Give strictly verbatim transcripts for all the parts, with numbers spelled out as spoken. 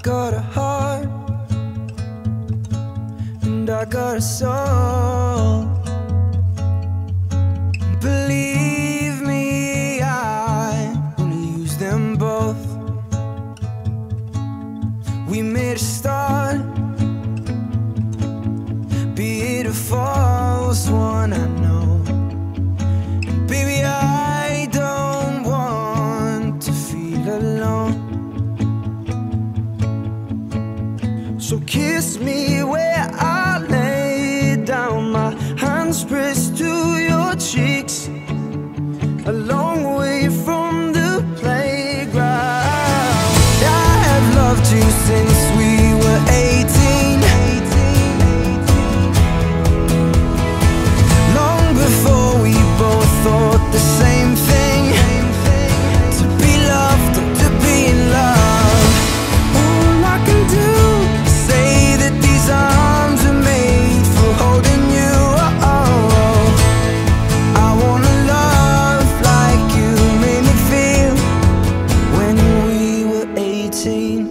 got a heart and I got a soul. Believe me, I wanna use them both. We made a start, be it a false one, I know. And baby, I don't want to feel alone. So kiss me where I lay down, my hands pressed to your cheeks, a long way from the playground. I have loved you since we were eighteen, long before we both thought the same thing, to be loved and to be in love. All I can do is say that these arms are made for holding you. Oh, I wanna love like you made me feel when we were eighteen.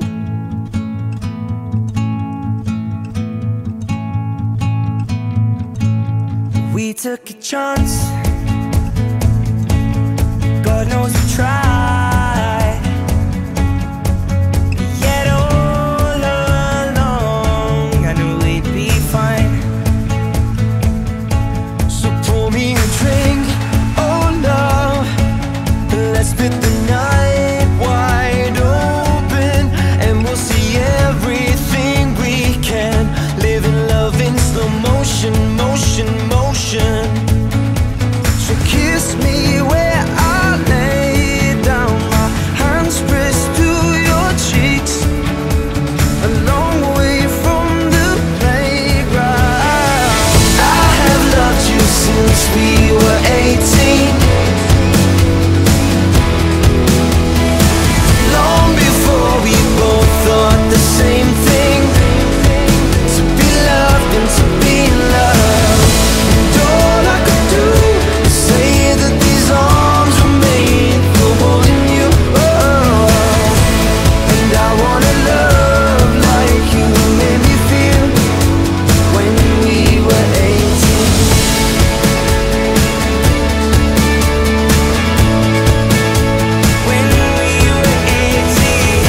We took a chance, God knows we tried, yet all along I knew we'd be fine. So pour me a drink, oh love, let's split the night wide open, and we'll see everything we can. Live in love in slow motion, motion, motion. So kiss me where I lay down, my hands pressed to your cheeks, a long way from the playground. I have loved you since we were eighteen, long before we both thought the same thing, to be loved and to be in love. And all I could do is say that these arms were made for holding you. Oh, and I wanna love like you made me feel when we were eighteen. When we were eighteen.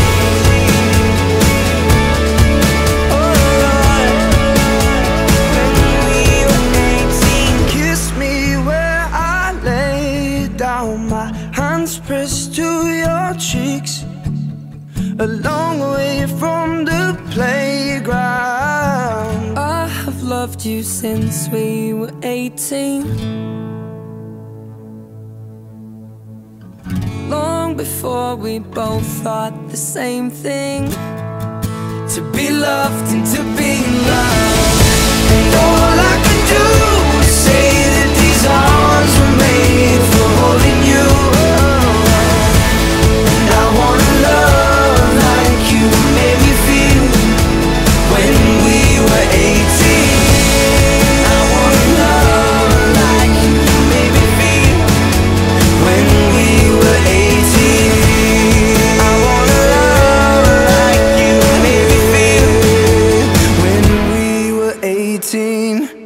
Oh Lord, when we were eighteen. Kiss me where I lay down, my hands pressed to your cheeks, a long way from the playground. I have loved you since we were eighteen, long before we both thought the same thing, to be loved and to be in love. And all I can do is say that these arms were made for holding you. And I wanna love like you made me feel when we were eighteen. I wanna love like you made me feel when we were eighteen. I wanna love like you made me feel when we were eighteen.